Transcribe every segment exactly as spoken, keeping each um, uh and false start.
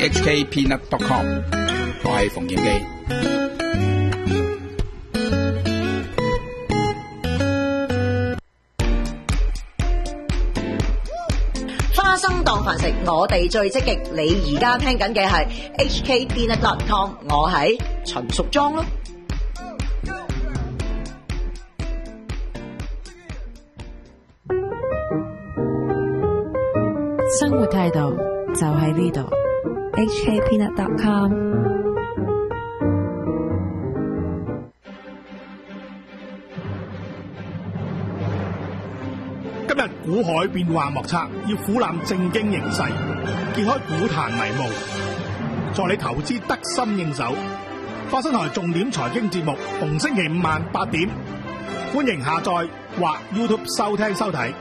H K Peanut dot com， 我係馮檢基。 花生當飯食，我哋最積極。你而家聽緊嘅係 H K Peanut dot com， 我係陳淑莊咯。 生活態度就喺呢度 H K Peanut dot com。 今日股海變幻莫測，要俯瞰正經形勢，揭開股壇迷霧，助你投資得心應手。花生台重點財經節目，逢星期五晚八點，歡迎下載或 YouTube 收聽收睇。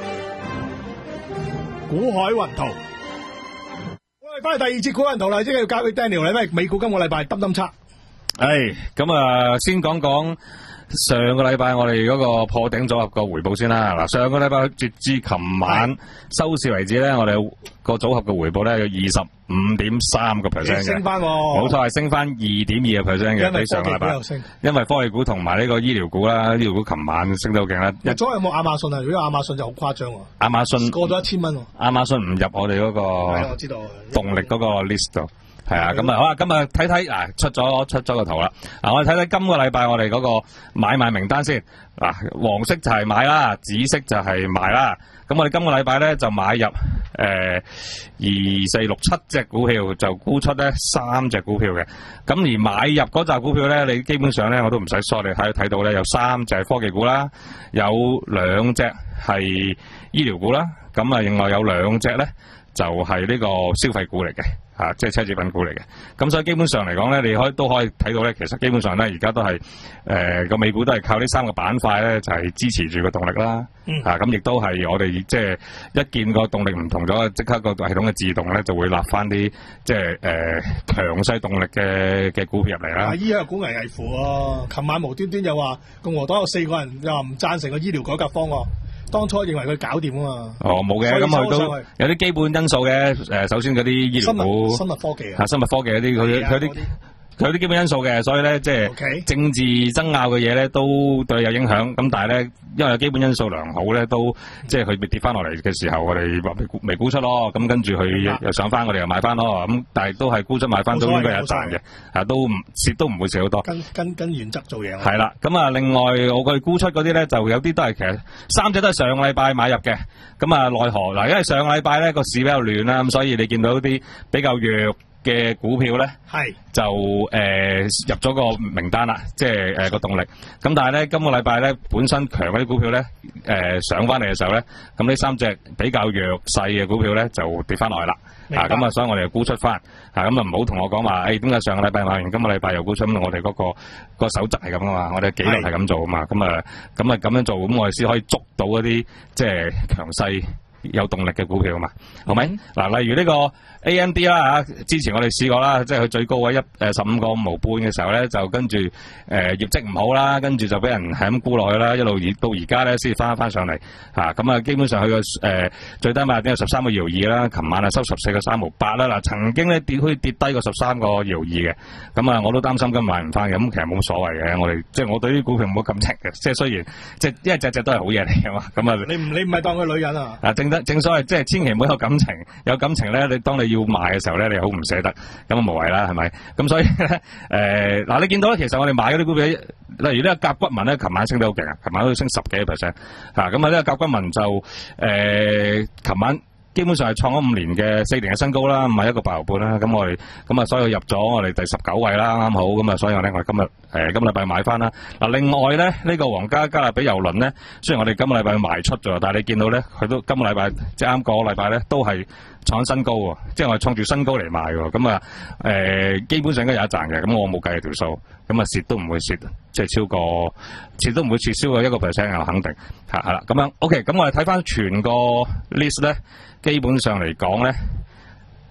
股海雲圖，我哋翻嚟第二節股海雲圖啦，即係要交俾 Daniel 咧，因為美股今個禮拜揼揼差。 誒，咁啊，先講講上個禮拜我哋嗰個破頂組合個回報先啦。嗱，上個禮拜截至琴晚收市為止咧，我哋個組合嘅回報咧有二十五點三個 percent 嘅， 升翻喎， 冇錯係升翻二點二個 percent 嘅，比上個禮拜。因為科技股同埋呢個醫療股啦，醫療股琴晚升得好勁啦。 入咗有冇亞馬遜啊？如果亞馬遜就好誇張喎， 亞馬遜過咗一千蚊喎。 亞馬遜唔入我哋嗰個我知道動力嗰個 list 度。係啊，咁啊好啦，今日睇睇嗱出咗出咗個圖啦，嗱我哋睇睇今個禮拜我哋嗰個買賣名單先，嗱黃色就係買啦，紫色就係賣啦，咁我哋今個禮拜咧就買入誒二四六七隻股票，就沽出咧三隻股票嘅，咁而買入嗰扎股票咧，你基本上咧我都唔使梳，你睇睇到咧有三隻係科技股啦，有兩隻係醫療股啦，咁啊另外有兩隻咧就係呢個消費股嚟嘅。啊，即係奢侈品股嚟嘅，咁所以基本上嚟講咧，你可以都可以睇到咧，其實基本上咧，而家都係誒個美股都係靠呢三個板塊咧，就係、是、支持住個動力啦。嗯、啊，咁亦都係我哋即係一見個動力唔同咗，即刻個系統嘅自動咧就會立翻啲即係誒強勢動力嘅嘅股票入嚟啦。 醫藥股危危乎喎，琴晚無端端又話共和黨有四個人又話唔贊成個醫療改革方案。當初認為佢搞掂啊嘛，哦冇嘅，咁佢都有啲基本因素嘅。誒，首先嗰啲醫療股、 生物科技啊， 生物科技嗰啲佢佢啲佢有啲基本因素嘅，所以咧即係政治爭拗嘅嘢咧都對有影響。咁但係咧，因為有基本因素良好咧，都即係佢跌翻落嚟嘅時候，我哋話未沽出咯。咁跟住佢又上翻，我哋又買翻咯。咁但係都係沽出買翻都應該有賺嘅，啊都唔蝕都唔會蝕好多。 跟跟跟原則做嘢。 係啦，咁啊另外我哋沽出嗰啲咧，就有啲都係其實三隻都係上個禮拜買入嘅。咁啊奈何嗱，因為上個禮拜咧個市比較亂啦，咁所以你見到啲比較弱嘅股票咧，係就誒、呃、入咗個名單啦，即係誒個動力。咁但係咧，今個禮拜咧本身強嗰啲股票咧，誒、呃、上翻嚟嘅時候咧，咁呢三隻比較弱勢嘅股票咧就跌翻落嚟啦。啊，咁啊，所以我哋就沽出翻。啊，咁啊唔好同我講話，誒點解上個禮拜買完，今個禮拜又沽出？咁我哋嗰、那個、那個守則係咁啊嘛，我哋紀律係咁做啊嘛。咁啊，咁啊咁樣做，咁我哋先可以捉到一啲即係強勢有動力嘅股票啊嘛，好咪？嗱、嗯，例如呢個 A M D 啦嚇，之前我哋試過啦，即係佢最高位一誒十五個五毫半嘅時候咧，就跟住誒、呃、業績唔好啦，跟住就俾人係咁沽落去啦，一路到而家咧先至翻翻上嚟嚇，咁啊基本上佢個誒最低買點有十三個搖二啦，琴晚啊收十四個三毫八啦，嗱曾經咧跌可以跌低過十三個搖二嘅，咁啊我都擔心今日買唔翻嘅，咁其實冇所謂嘅，我哋即係我對啲股票冇感情嘅，即係雖然即係因為隻隻都係好嘢嚟嘅嘛，咁啊你唔你唔係當佢女人啊？啊正正所謂即係千祈唔好有感情，有感情咧，你當你要賣嘅時候咧，你好唔捨得，咁啊無謂啦，係咪？咁所以咧，誒嗱，你見到咧，其實我哋買嗰啲股票，例如呢個甲骨文咧，琴晚升得好勁啊，琴晚都升十幾個 percent，嚇，咁啊呢個甲骨文就誒，琴晚基本上係創咗五年嘅四年嘅新高啦，唔係一個八毫半啦，咁我哋咁啊，所以入咗我哋第十九位啦，啱好，咁啊，所以我咧我哋今日誒今個禮拜買翻啦。嗱，另外咧呢個皇家加勒比郵輪咧，雖然我哋今個禮拜賣出咗，但係你見到咧，佢都今個禮拜即係啱個禮拜咧都係創新高喎，即係我哋創住新高嚟賣喎，咁啊誒基本上應該有一賺嘅，咁我冇計條數，咁啊蝕都唔會蝕，即係超過蝕都唔會蝕超過一個 percent 我肯定係係啦，咁樣 OK，咁我哋睇翻全個 list 咧。基本上嚟講咧，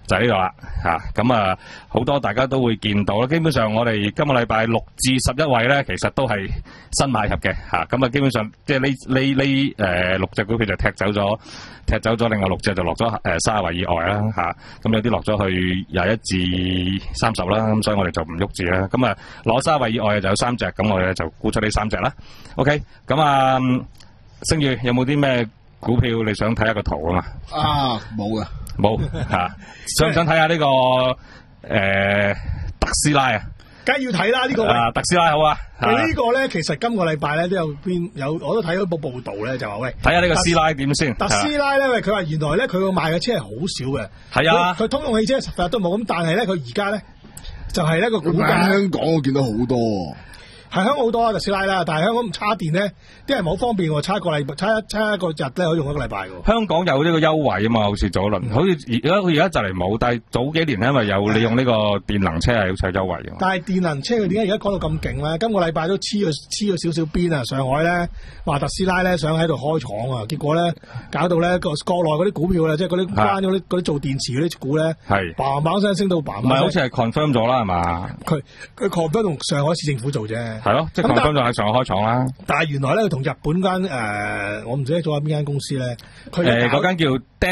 就喺呢度啦嚇，咁啊好多大家都會見到啦。基本上我哋今個禮拜六至十一位咧，其實都係新買入嘅嚇，咁啊基本上即係呢呢呢誒六隻股票就踢走咗，踢走咗另外六隻就落咗誒三十位以外啦嚇，咁有啲落咗去廿一至三十啦，咁所以我哋就唔喐住啦。咁啊攞三十位以外就有三隻，咁我哋就沽出呢三隻啦。OK， 咁啊星宇有冇啲咩股票你想睇下個圖啊嘛？ 啊冇噶。 冇吓，想唔想睇下呢個誒特斯拉啊？ 梗係要睇啦呢個。 啊，特斯拉好啊！ 呢個咧，其實今個禮拜咧都有邊有，我都睇到一部報道咧，就話喂， 睇下呢個斯拉點先。 特斯拉咧，佢話原來咧佢個賣嘅車係好少嘅。 係啊， 佢通用汽車十日都冇咁，但係咧佢而家咧就係一個股價。 香港我見到好多。 係香港好多啊特斯拉啦，但係香港唔叉電咧，啲人好方便喎，叉一個禮拜，叉一叉一個日咧可以用一個禮拜嘅。 香港有呢個優惠啊嘛，好似早輪，好似而家佢而家就嚟冇，但係早幾年因為有你用呢個電能車係好似有優惠嘅。 但係電能車佢點解而家講到咁勁咧？今個禮拜都黐咗黐咗少少邊啊！上海咧話特斯拉咧想喺度開廠啊，結果咧搞到咧個國內嗰啲股票咧，即係嗰啲關嗰啲嗰啲做電池嗰啲股咧，係嘭嘭聲升到嘭嘭。唔係好似係 confirm 咗啦係嘛？ 佢佢 confirm 同上海市政府做啫。 係咯，即係 confirm 咗喺上海開廠啦。 但係原來咧，佢同日本間誒、呃，我唔知做喺邊間公司咧。佢誒嗰間叫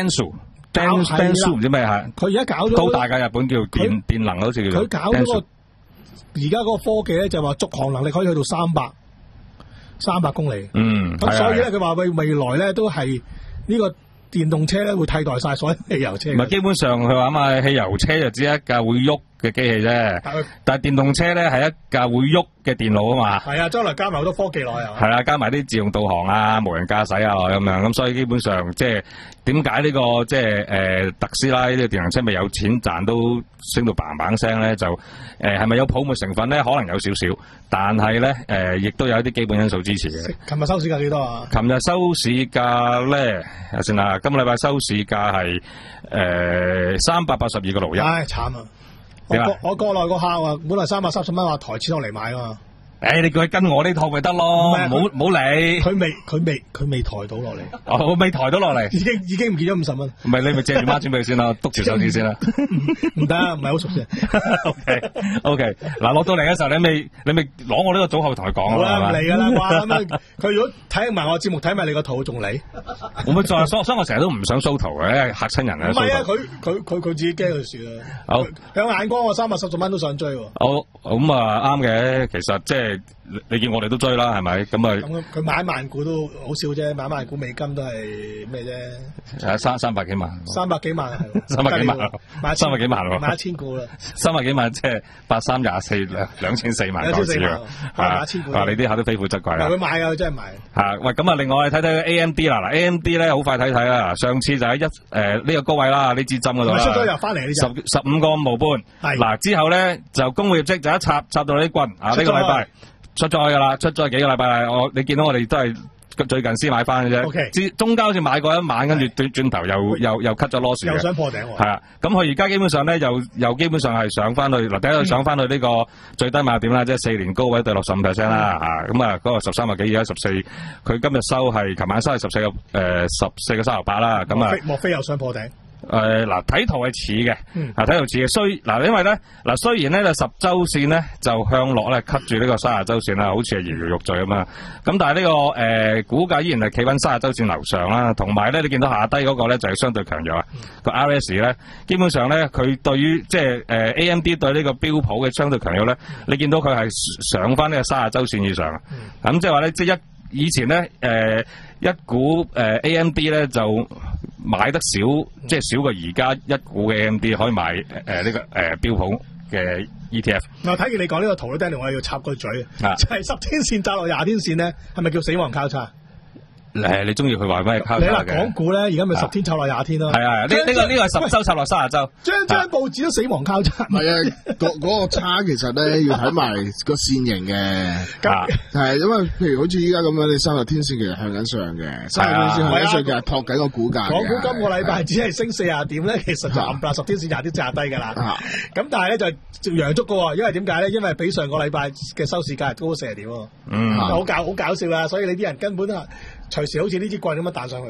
Denso，Denso 唔知咩係。 佢而家搞咗都大嘅日本叫電電能，好似叫做。 佢搞咗個而家嗰個科技咧，就話續航能力可以去到三百三百公里。 嗯， 咁所以咧，佢話未未來咧都係呢個電動車咧會替代晒所有汽油車。 唔係基本上佢話嘛，汽油車就只係一架會喐嘅機器啫，但係電動車咧係一架會喐嘅電腦啊嘛。 係啊，將來加埋好多科技落去啊。 係啦，加埋啲自動導航啊、無人駕駛啊咁樣，咁所以基本上即係點解呢個即係誒特斯拉呢個電動車咪有錢賺都升到嘭嘭聲咧？就誒係咪有泡沫成分咧？可能有少少，但係咧誒亦都有一啲基本因素支持嘅。 琴日收市價幾多啊？ 琴日收市價咧，睇先啦，今個禮拜收市價係誒三百八十二個六一。 唉，慘啊！我國我國內個客啊，本來三百三十蚊話抬錢落嚟買啊嘛。 誒，你叫佢跟我呢套咪得咯，唔好唔好理。 佢未佢未佢未抬到落嚟。 哦，我未抬到落嚟。 已經已經唔見咗五十蚊。 唔係你咪借住孖錢俾佢先啦，督住手指先啦。 唔得，唔係好熟先。 O K O K， 嗱落到嚟嘅時候，你咪你咪攞我呢個組合同佢講啦。 好啦，唔嚟噶啦，哇咁樣佢如果睇埋我節目，睇埋你個圖，仲嚟？ 我咪再所所以我成日都唔想 show 圖嘅，嚇親人啊！ 唔係啊，佢佢佢佢自己驚佢算啦。 好， 響眼光我三百十蚊都想追喎。 好，咁啊啱嘅，其實即係。你見我哋都追啦，係咪？咁啊， 咁佢買萬股都好少啫，買萬股美金都係咩啫？ 係三三百幾萬， 三百幾萬係， 三百幾萬，買三百幾萬喎， 買一千股啦， 三百幾萬即係八三廿四兩兩千四萬港紙啊， 買一千股。 啊，你啲客都非富則貴啦。 佢買啊，真係買。 嚇喂，咁啊，另外我哋睇睇 A M D 啦，嗱 A M D 咧好快睇睇啦，上次就喺一誒呢個高位啦，呢支針嗰度啦， 出咗又翻嚟呢十十五個五毫半。嗱之後咧就公佈業績就一插插到呢啲棍啊，呢個禮拜。出咗噶啦，出咗幾個禮拜，我你見到我哋都係最近先買翻嘅啫。 Okay. 中間好似買過一晚，跟住轉轉頭又又又 cut 咗 loss 嘅。 又想破頂喎。 係啊，咁佢而家基本上咧，又又基本上係上翻去嗱，第一佢上翻去呢個最低買點啦，即係四年高位對六十五 percent 啦嚇。咁啊，嗰個十三個幾而家十四，佢今日收係琴晚收係十四個誒十四個三毫八啦。咁啊， 莫非又想破頂？ 誒嗱，睇圖係似嘅，啊睇圖似嘅，雖嗱因為咧嗱雖然咧就十周線咧就向落咧 cut 住呢個三十周線啦，好似係搖搖欲墜咁啊，咁但係呢、這個誒、呃、股價依然係企穩三十周線樓上啦，同埋咧你見到下低嗰個咧就係、是、相對強弱啊，個 R S 咧基本上咧佢對於即係誒 A M D 對呢個標普嘅相對強弱咧，你見到佢係上翻呢個三十周線以上，咁即係話咧即係一以前咧誒、呃、一股誒、呃、A M D 咧就。買得少，即係少過而家一股嘅 A M D 可以買誒呢、呃這個誒、呃、標普嘅 E T F。嗱，睇住你講呢個圖咧 Danny 我要插個嘴啊，就係、是、十天線扎落廿天線咧，係咪叫死亡交叉？誒，你中意佢話咩交叉嘅？你話港股咧，而家咪十天插落廿天咯。係啊，呢呢個呢個係十周插落三十周。張張報紙都死亡交叉。唔係啊，嗰嗰個差其實咧要睇埋個線型嘅。係因為譬如好似依家咁樣，你三十天線其實向緊上嘅，三十天線向緊上嘅，托緊個股價。港股今個禮拜只係升四十點咧，其實就冚唪唥十天線廿天炸低㗎啦。咁但係咧就陽燭㗎喎，因為點解咧？因為比上個禮拜嘅收市價高四十點喎。嗯。好搞好搞笑啦，所以你啲人根本啊〜隨時好似呢支棍咁樣彈上去。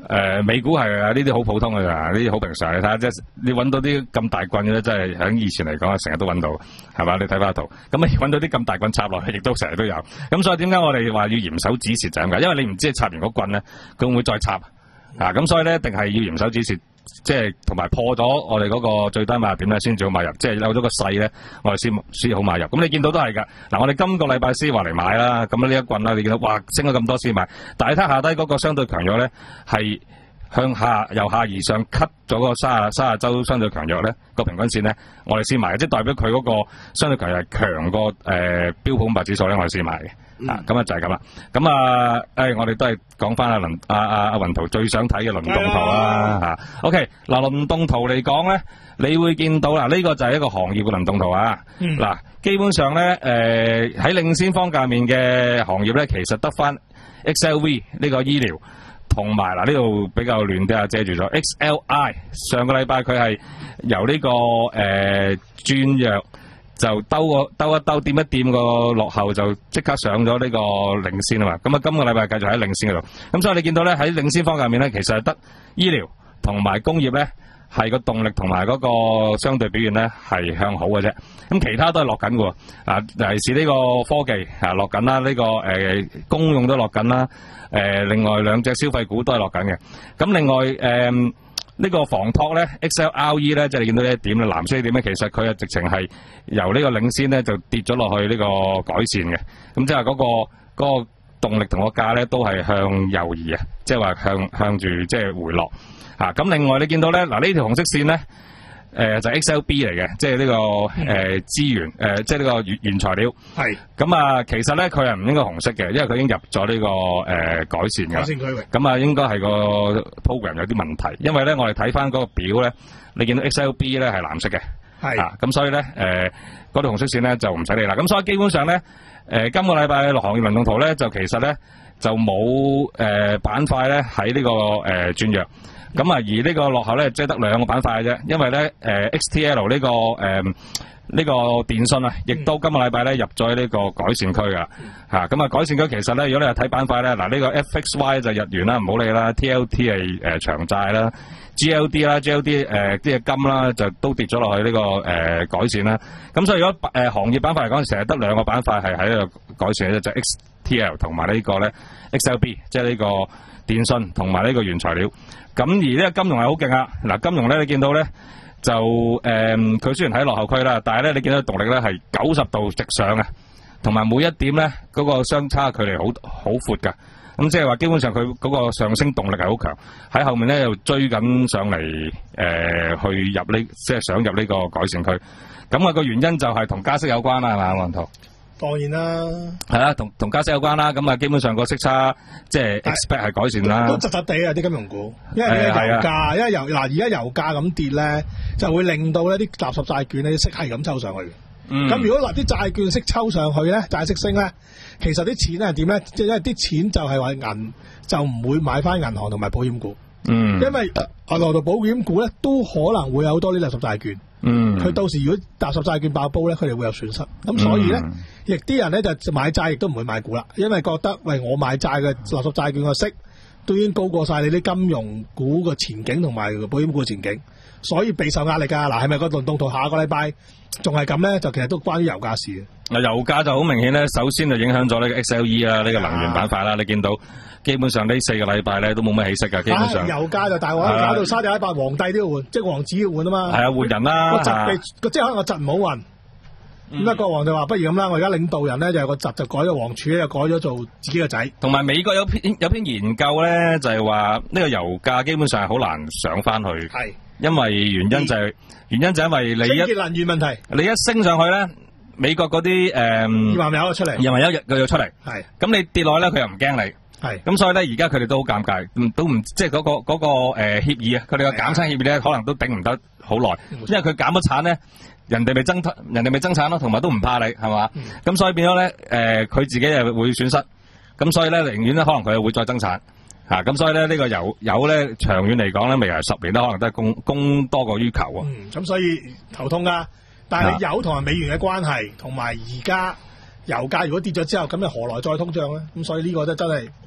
誒美股係啊，呢啲好普通嘅咋，呢啲好平常。你睇下，即係你揾到啲咁大棍嘅咧，真係喺以前嚟講，成日都揾到，係嘛？你睇翻圖，咁你揾到啲咁大棍插落去，亦都成日都有。咁所以點解我哋話要嚴守指示就係咁解？因為你唔知你插完嗰棍咧，佢會唔會再插啊？咁所以咧，一定係要嚴守指示。即係同埋破咗我哋嗰個最低買入點咧，先至好買入。即係有咗個勢咧，我哋先先好買入。咁你見到都係㗎。嗱，我哋今個禮拜先話嚟買啦。咁呢一棍啦，你見到哇升咗咁多先買。但係睇下低嗰個相對強弱咧，係向下由下而上 cut 咗個三十三十周相對強弱咧個平均線咧，我哋先買嘅。即係代表佢嗰個相對強弱係強過誒、呃、標普五百指數咧，我哋先買嘅。嗯、啊，咁啊就係咁啦。咁啊，誒、哎，我哋都係講翻阿林阿阿阿雲圖最想睇嘅輪動圖啦。吓、啊、，OK， 嗱，輪動圖嚟講咧，你會見到啦，呢、這個就係一個行業嘅輪動圖啊。嗱、嗯，基本上咧，誒、呃、喺領先方價面嘅行業咧，其實得翻 X L V 呢個醫療，同埋嗱呢度比較亂啲啊，遮住咗 X L I。上個禮拜佢係由呢、這個誒轉弱。呃就兜個兜一兜掂一掂個落後就即刻上咗呢個領先啊嘛，咁啊今個禮拜繼續喺領先嗰度，咁所以你見到咧喺領先方向面咧，其實係得醫療同埋工業咧係個動力同埋嗰個相對表現咧係向好嘅啫，咁其他都係落緊嘅喎，啊尤其是呢個科技啊落緊啦，呢、這個誒、呃、公用都落緊啦，誒、呃、另外兩隻消費股都係落緊嘅，咁另外誒。呃呢個防託咧 ，X L R E 咧，即係你見到呢一點咧，藍色呢點咧，其實佢係直情係由呢個領先咧就跌咗落去呢個改善嘅，咁即係嗰個嗰個動力同個價咧都係向右移啊，即係話向向住即係回落嚇。咁另外你見到咧嗱呢條紅色線咧。誒、呃、就係、X L B 嚟嘅，即係呢、這個誒、呃、資源誒、呃，即係呢個原原材料。係。咁啊，其實咧佢係唔應該紅色嘅，因為佢已經入咗呢、這個誒、呃、改善嘅。改善區域。咁啊，應該係個 program 有啲問題，因為咧我哋睇翻嗰個表咧，你見到 X L B 咧係藍色嘅。係。啊，咁所以咧誒嗰條紅色線咧就唔使理啦。咁所以基本上咧誒、呃、今個禮拜嘅行業輪動圖咧就其實咧就冇誒板塊咧喺呢、這個誒、呃、轉弱。咁啊，而呢個落後咧，即係得兩個板塊嘅啫，因為咧，誒、呃、X T L 呢、這個誒呢、呃這個電信啊，亦都今個禮拜咧入咗呢個改善區噶嚇。咁啊，改善區其實咧，如果你係睇板塊咧，嗱、這、呢個 F X Y 就日元啦，唔好理啦 ，T L T 係誒、呃、長債啦 ，G L D 啦 ，G L D 誒啲嘅金啦，就都跌咗落去呢、這個誒、呃、改善啦。咁所以如果誒、呃、行業板塊嚟講，成日得兩個板塊係喺呢個改善嘅啫，就係、X T L 同埋呢個咧 X L B， 即係呢個電信同埋呢個原材料。咁而呢個金融係好勁啊！嗱，金融咧你見到咧就誒，佢、呃、雖然喺落後區啦，但係咧你見到動力咧係九十度直上啊，同埋每一點咧嗰、那個相差距離好好闊㗎。咁即係話基本上佢嗰個上升動力係好強，喺後面咧又追緊上嚟誒、呃，去入呢即係想入呢個改善區。咁、那、啊個原因就係同加息有關啦，係嘛，黃圖？ 當然啦， 係啦，同同加息有關啦。咁啊，基本上個息差即係 expect 係改善啦。 都窒窒地啊啲金融股，因為呢個油價，因為油嗱而家油價咁跌咧，就會令到呢啲垃圾債券咧啲息係咁抽上去。咁、嗯、如果嗱啲債券息抽上去咧，債息升咧，其實啲錢係點咧？即係因為啲錢就係話銀就唔會買翻銀行同埋保險股。嗯，因為銀行同保險股咧都可能會有多啲垃圾債券。嗯，佢到時如果垃圾債券爆煲咧，佢哋會有損失。咁所以咧，亦、嗯、啲人咧就買債亦都唔會買股啦，因為覺得喂我買債嘅垃圾債券嘅息都已經高過晒你啲金融股嘅前景同埋保險股嘅前景，所以備受壓力㗎。嗱，係咪個輪動圖下個禮拜仲係咁咧？就其實都關於油價事嘅。嗱，油價就好明顯咧，首先就影響咗呢個 X L E 啦，呢個能源板塊啦。你見到基本上呢四個禮拜咧都冇乜起色㗎，基本上。啊、油價就大鑊，搞到沙地阿拉伯皇帝都要換，即係王子要換啊嘛。係啊，換人啦。個侄被即係可能個侄唔好運。咁啊，國王就話不如咁啦，我而家領導人咧就有個侄就改咗王儲咧，就改咗做自己個仔。同埋美國有篇有篇研究咧，就係話呢個油價基本上係好難上翻去。係。因為原因就係、是、原因就係因為你一能源問題，你一升上去咧，美國嗰啲誒二萬油出嚟，二萬油日佢又出嚟。係。咁你跌落去咧，佢又唔驚你。係，咁所以咧，而家佢哋都好尷尬，都唔即係嗰個嗰、嗰個誒、呃、協議啊，佢哋個減產協議咧，可能都頂唔得好耐，因為佢減咗產咧，人哋咪增人哋咪增產咯，同埋都唔怕你，係嘛？咁、嗯、所以變咗咧，誒、呃、佢自己又會損失，咁所以咧寧願咧可能佢又會再增產，嚇、啊，咁所以咧呢、呢個油油咧長遠嚟講咧，未來十年都可能都係供供多過於求啊。嗯，咁所以頭痛㗎，但係油同埋美元嘅關係，同埋而家油價如果跌咗之後，咁又何來再通脹咧？咁所以呢個都真係。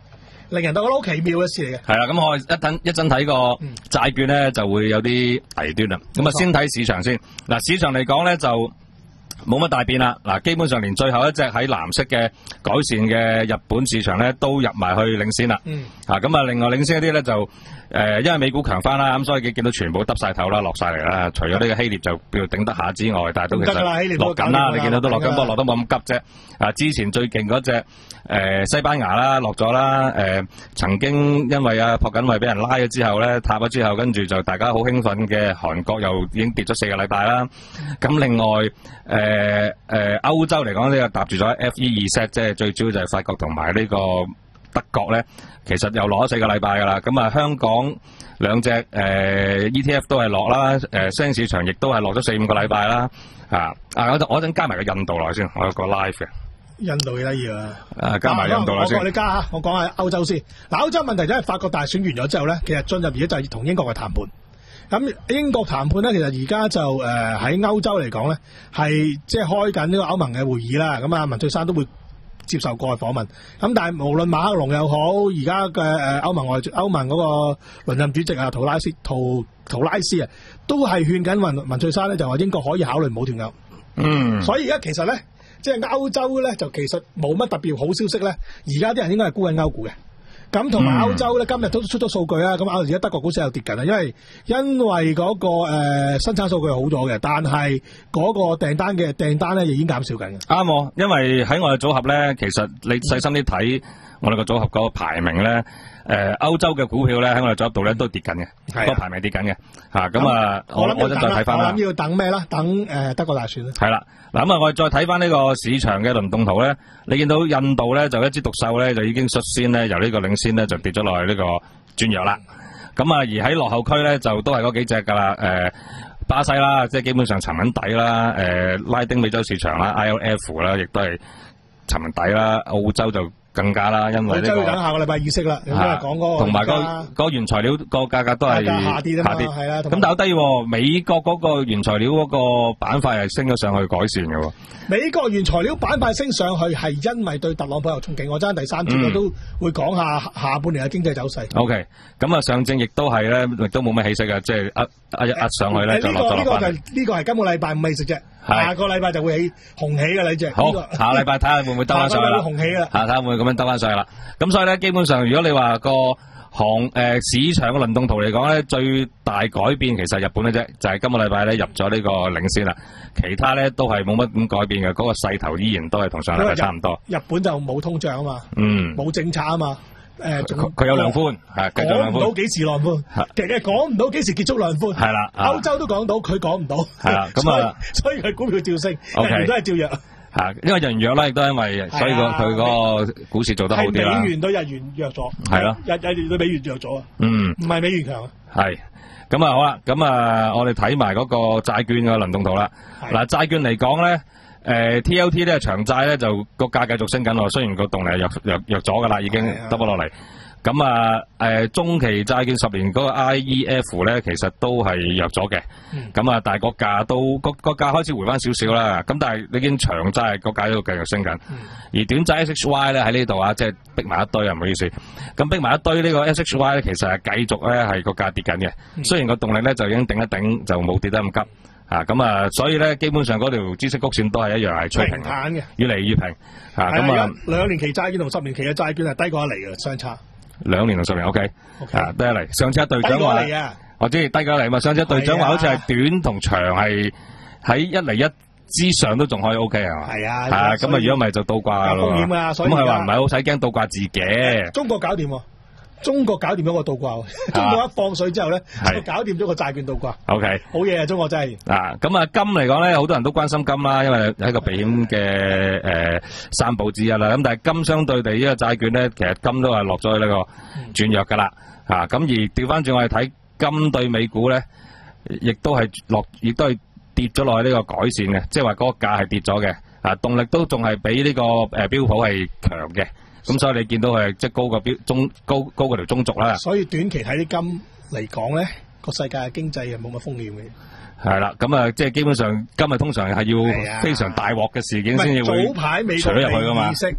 令人覺得好奇妙嘅事嚟嘅。 係啦，咁我一等一陣睇個債券咧，就會有啲弊端啦。咁啊，先睇市場先。嗱，市場嚟講咧就冇乜大變啦。嗱，基本上連最後一隻喺藍色嘅改善嘅日本市場咧，都入埋去領先啦。嗯。啊，咁啊，另外領先一啲咧就誒、呃，因為美股強翻啦，咁所以你見到全部耷晒頭啦，落晒嚟啦。除咗呢個希臘就叫頂得下之外，但係都其實落緊啦。你見到都落緊，不過落得冇咁急啫。啊，之前最勁嗰隻誒西班牙啦，落咗啦。誒、呃，曾經因為啊朴槿惠俾人拉咗之後咧，塌咗之後，跟住就大家好興奮嘅韓國又已經跌咗四個禮拜啦。咁另外誒誒歐洲嚟講呢，又搭住咗 F E 二 set， 即係最主要就係法國同埋呢個德國咧，其實又落咗四個禮拜噶啦。咁啊，香港兩隻誒、呃、E T F 都係落啦，誒、呃、新興市場亦都係落咗四五個禮拜啦。啊啊，我我陣加埋個印度落先，我有個 live 嘅。 印度嘅要啊， 啊加埋印度落先。 我我你加下，我講下歐洲先。嗱，歐洲問題就係法國大選完咗之後咧，其實進入而家就係同英國嘅談判。咁英國談判咧，其實而家就誒喺歐洲嚟講咧，係即係開緊呢個歐盟嘅會議啦。咁啊，文翠珊都會接受過訪問。咁但係無論馬克龍又好，而家嘅誒歐盟外歐盟嗰個輪任主席啊，圖拉斯圖圖拉斯啊，都係勸緊文文翠珊咧，就話英國可以考慮冇脫歐。嗯。所以而家其實咧，即係歐洲咧，就其實冇乜特別好消息咧。而家啲人應該係沽緊歐股嘅。咁同埋歐洲咧，今日都出咗數據啦。咁歐而家德國股市又跌緊啦，因為因為嗰、那個誒、呃、生產數據好咗嘅，但係嗰個訂單嘅訂單咧，亦已經減少緊嘅。啱， 因為喺我哋組合咧，其實你細心啲睇我哋個組合個排名咧，誒、呃、歐洲嘅股票咧喺我哋組合度咧都跌緊嘅，個排名跌緊嘅嚇。咁啊，我我陣再睇翻啦。 我諗要等咩啦？等誒、呃、德國大選啦。 係啦，嗱咁啊，我哋再睇翻呢個市場嘅輪動圖咧，你見到印度咧就一枝獨秀咧，就已經率先咧由呢個領先咧就跌咗落去呢個轉弱啦。咁啊，而喺落後區咧就都係嗰幾隻㗎啦，誒、呃、巴西啦，即係基本上沉穩底啦，誒、呃、拉丁美洲市場啦 ，I L F 啦，亦都係沉穩底啦，澳洲就更加啦，因為呢、這個等下個禮拜議息啦，咁啊講嗰個同埋個個原材料個價格都係下跌啊嘛，係啊， 咁但係低喎，美國嗰個原材料嗰個板塊係升咗上去改善嘅喎。 美國原材料板塊升上去係因為對特朗普有憧憬，我爭第三節我都會講下下半年嘅經濟走勢。O K， 咁啊上證亦都係咧，亦都冇咩起色嘅，即係一一一上去咧就落咗落翻。呢、這個呢、這個就呢、是這個係今個禮拜五起色啫，下個禮拜就會起紅起嘅呢隻。好，這個、下禮拜睇下會唔會兜翻上去啦。 紅起啦， 下睇下會唔會咁樣兜翻上去啦。咁所以咧，基本上如果你話個行誒、呃、市場嘅輪動圖嚟講咧，最大改變其實係日本嘅啫，就係、是、今個禮拜咧入咗呢個領先啦，其他咧都係冇乜咁改變嘅，嗰、那個勢頭依然都係同上禮拜差唔多。 日本就冇通脹啊嘛， 嗯， 冇政策啊嘛，誒佢有量寬，係繼續量寬， 講唔到幾時量寬，其實講唔到幾時結束量寬，係啦，歐洲都講到，佢講唔到，係啦，咁啊，所以佢股票照升，日元都係照弱。 吓，因為日元弱啦，亦都因為所以個佢嗰個股市做得好啲啦。 美元對日元弱咗， 係咯， 日日元對美元弱咗啊。 嗯， 唔係美元強啊。 係，咁啊好啦，咁啊我哋睇埋嗰個債券嘅輪動圖啦。嗱，債券嚟講咧，誒、呃、T L T 咧長債咧就個價繼續升緊喎，雖然個動力係弱弱弱咗噶啦，已經耷咗落嚟。咁啊，誒、呃、中期債券十年嗰個 I E F 咧，其實都係弱咗嘅。咁、嗯、啊，但係個價都個個價開始回翻少少啦。咁但係你見長債個價喺度繼續升緊、嗯，而短債 S H Y 咧喺呢度啊，即係逼埋一堆啊，唔好意思。咁逼埋一堆呢個 S H Y 咧，其實係繼續咧係個價跌緊嘅、嗯。雖然個動力咧就已經頂一頂，就冇跌得咁急。啊，咁啊，所以咧基本上嗰條孳息曲線都係一樣係趨平嘅，越嚟越平。啊，咁啊， 兩年期債券同十年期嘅債券係低過一厘嘅相差。 兩年同十年 OK，, okay. 啊，低一厘。上次阿隊長話，我知低過一厘嘛。上次阿隊長話好似係短同長係喺一厘一之上都仲可以 OK 係嘛？係啊，啊咁啊，如果唔係就倒掛咯。 風險啊，所以咁佢話唔係好使驚倒掛自己。 中國搞掂喎。中國搞掂咗個倒掛、啊，中國一放水之後咧，就搞掂咗個債券倒掛。O K， 好嘢啊！中國真係。嗱，咁啊金嚟講咧，好多人都關心金啦，因為係一個避險嘅誒三寶之一啦。咁但係金相對地呢個債券咧，其實金都係落咗去呢個轉弱噶啦。啊，咁而調翻轉我哋睇金對美股咧，亦都係落，亦都係跌咗落去呢個改善嘅，即係話嗰個價係跌咗嘅。啊，動力都仲係比呢個誒標普係強嘅。咁所以你見到係即係高過標中高高過條中軸啦。所以短期睇啲金嚟講咧，個世界嘅經濟係冇乜風險嘅。係啦，咁啊，即係基本上今日通常係要非常大鑊嘅事件先至會除咗入去噶嘛。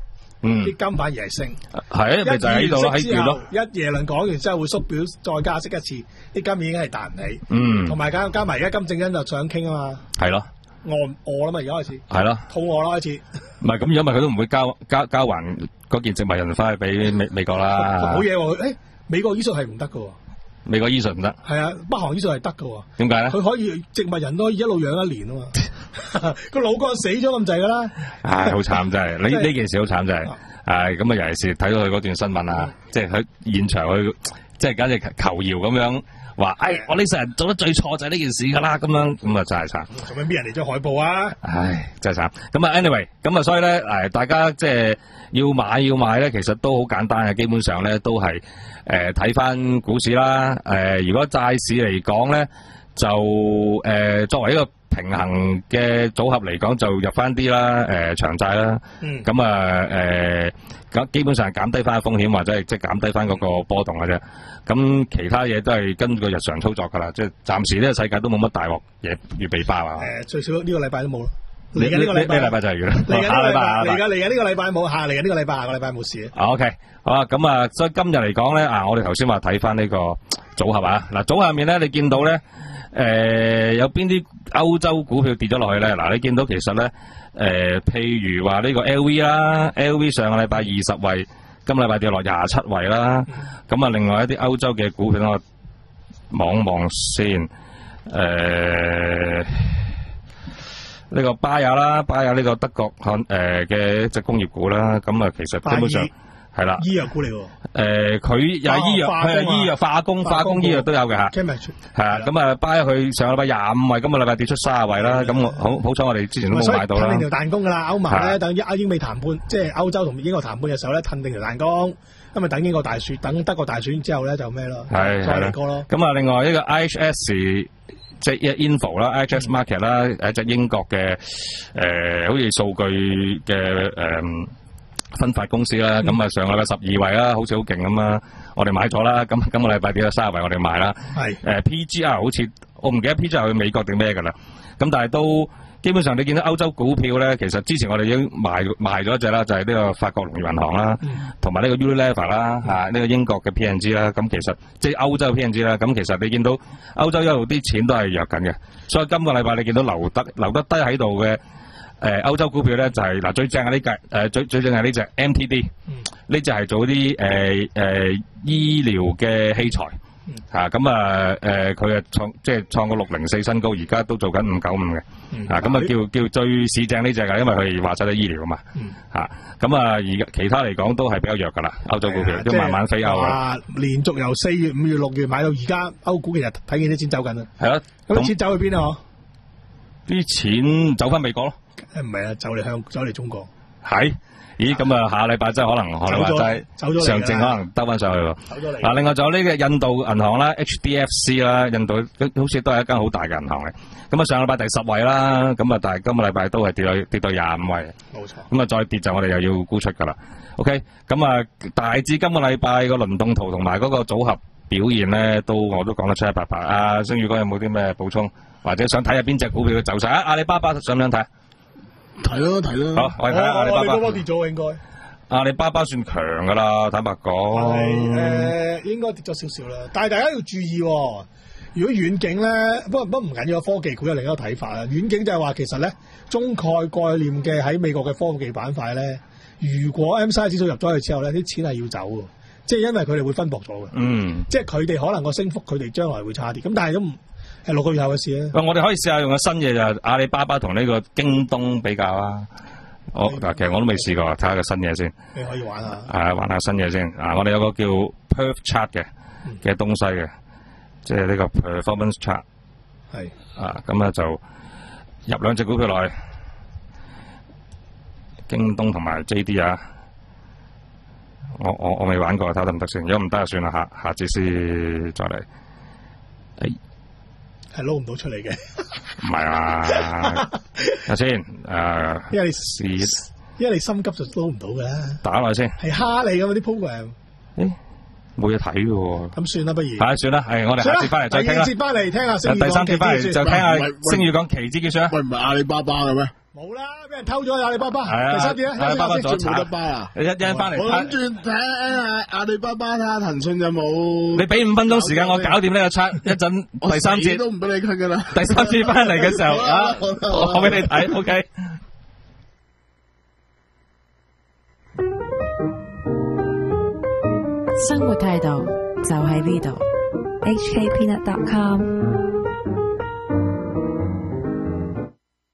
嗯， 啲金反而係升。 係咪就喺度咯？喺之後度咯。 一耶倫講完之後會縮表，再加息一次，啲金已經係彈唔起。 嗯， 同埋加加埋而家金正恩就想傾啊嘛。 係咯。 餓餓啦嘛，而家開始。 係咯。 肚餓啦開始。 唔係咁，因為佢都唔會交交交還嗰件植物人翻去俾美美國啦。 冇嘢喎，誒美國醫術係唔得㗎喎。 美國醫術唔得。 係啊，北韓醫術係得㗎喎。 點解咧？ 佢可以植物人都可以一路養一年啊嘛。個老幹死咗咁滯㗎啦。 唉，好慘真係，呢呢件事好慘真係。誒咁啊，尤其是睇到佢嗰段新聞啊，即係喺現場去，即係簡直求饒咁樣話，誒、哎、我呢世人做得最錯就係呢件事㗎啦，咁樣咁啊真係慘。 做咩搣人哋張海報啊？ 唉，真係慘。咁啊，anyway，咁啊，所以咧誒，大家即係要買要買咧，其實都好簡單嘅，基本上咧都係誒睇翻股市啦。誒、呃，如果債市嚟講咧，就誒、呃、作為一個平衡嘅組合嚟講，就入翻啲啦，誒、呃、長債啦，咁啊誒咁基本上減低翻風險，或者係即係減低翻嗰個波動嘅啫。咁其他嘢都係跟個日常操作㗎啦，即係暫時呢個世界都冇乜大鑊嘢預備包啊。 誒最少呢個禮拜都冇咯。 嚟緊呢個禮拜，呢個禮拜就係完啦。 嚟緊呢個禮拜，嚟緊嚟緊呢個禮拜冇下，嚟緊呢個禮拜下個禮拜冇事。 啊 OK，好啊，咁啊，所以今日嚟講咧，啊，我哋頭先話睇翻呢個組合啊，嗱組合入面咧，你見到咧。誒、呃、有邊啲歐洲股票跌咗落去咧？嗱，你見到其實咧，誒、呃、譬如話呢個 L V 啦 ，L V 上個禮拜二十位，今個禮拜跌落廿七位啦。咁啊，另外一啲歐洲嘅股票我望望先，誒、呃、呢、這個巴雅啦，巴雅呢個德國誒嘅一隻工業股啦。咁啊，其實基本上。係啦，醫藥股嚟喎。誒，佢又係醫藥，佢係醫藥化工、化工醫藥都有嘅嚇。係啊，咁啊，巴佢上個禮拜廿五位，今個禮拜跌出卅位啦。咁好好彩，我哋之前都冇買到啦。所以褪定條彈弓㗎啦，歐盟咧等歐英美談判，即係歐洲同英國談判嘅時候咧，褪定條彈弓，咁咪等英國大選，等德國大選之後咧就咩咯？係再嚟過咯。咁啊，另外一個 I H S 即係 Info 啦 ，I H S Market 啦，誒隻英國嘅誒，好似數據嘅誒。分發公司啦，咁啊上個禮拜十二位啦，好似好勁咁啊！我哋買咗啦，咁今個禮拜跌咗三十位，我哋買啦。係誒、呃、P G R 好似我唔記得 P G R 去美國定咩㗎啦，咁但係都基本上你見到歐洲股票咧，其實之前我哋已經賣賣咗一隻啦，就係、是、呢個法國農業銀行啦，同埋呢個 Unilever 啦，嚇、啊、呢、這個英國嘅 P and G 啦，咁其實即係歐洲嘅 P and G 啦，咁其實你見到歐洲一路啲錢都係弱緊嘅，所以今個禮拜你見到留得留得低喺度嘅。誒、呃、歐洲股票咧就係、是、嗱最正係呢隻誒最最正係呢隻 M T D，呢隻係做啲誒誒醫療嘅器材嚇，咁啊誒佢啊創即係創個六零四新高，而家都做緊五九五嘅嚇，咁啊叫叫最市正呢隻㗎，因為佢話晒啲醫療啊嘛嚇，咁啊而其他嚟講都係比較弱㗎啦，歐洲股票都慢慢飛歐啊， 連續由四月、五月、六月買到而家，歐股其實睇見啲錢走緊啦，係咯， 咁啲錢走去邊啊？ 啲錢走翻美國咯。誒唔係啊，走嚟香，走嚟中國。 係，咦咁啊，下禮拜真係可能可能話齋，上證可能兜翻上去喎。走咗嚟。嗱，另外仲有呢個印度銀行啦 ，H D F C 啦，印度好似都係一間好大嘅銀行嚟。咁啊，上禮拜第十位啦，咁啊，但係今個禮拜都係跌到跌到廿五位。冇錯。咁啊，再跌就我哋又要沽出㗎啦。OK，咁啊，大致今個禮拜個輪動圖同埋嗰個組合表現咧，都我都講得七七八八。啊，星宇哥有冇啲咩補充，或者想睇下邊隻股票嘅走勢啊？阿里巴巴想唔想睇？ 睇咯睇咯， 好，我哋睇下阿里巴巴。阿里巴巴跌咗應該。 阿里巴巴算強噶啦，坦白講。 係誒，應該跌咗少少啦。但係大家要注意、哦，如果遠景咧，不過不過唔緊要，科技股有另一個睇法啦。遠景就係話其實咧，中概概念嘅喺美國嘅科技板塊咧，如果 M S C I 指數入咗去之後咧，啲錢係要走嘅，即係因為佢哋會分薄咗嘅。嗯。即係佢哋可能個升幅，佢哋將來會差啲。咁但係都唔。係六個月後嘅事咧。喂， 我哋可以試下用個新嘢就係阿里巴巴同呢個京東比較啊。我嗱，其實我都未試過，睇下個新嘢先。 你可以玩下。係啊，玩下新嘢先。啊，我哋有個叫 Perf Chart 嘅嘅東西嘅，即係呢個 Performance Chart。係。啊，咁咧就入兩隻股票落去，京東同埋 J D 啊。我我我未玩過，睇下得唔得先。如果唔得就算啦，下下次先再嚟。誒。 係撈唔到出嚟嘅， 唔係啊，睇先，誒， 因為你試，因為你心急就撈唔到嘅啦。 打落去先， 係蝦你㗎嘛啲 program， 誒，冇嘢睇嘅喎。咁算啦，不如， 係算啦，係我哋下次翻嚟再聽啦。 第二節翻嚟聽下星宇講， 第三節翻嚟就聽下星宇講期指結算。 喂，唔係阿里巴巴嘅咩？ 冇啦，俾人偷咗阿里巴巴。 係啊， 第三節阿里巴巴仲咗冇得包啊！ 你一陣翻嚟， 我諗住睇下阿里巴巴睇下騰訊有冇。 你俾五分鐘時間我搞掂呢個 chat，一陣第三節都唔俾你咳噶啦。 第三節翻嚟嘅時候啊，我俾你睇 ，OK。 生活態度就喺呢度。 H K Peanut dot com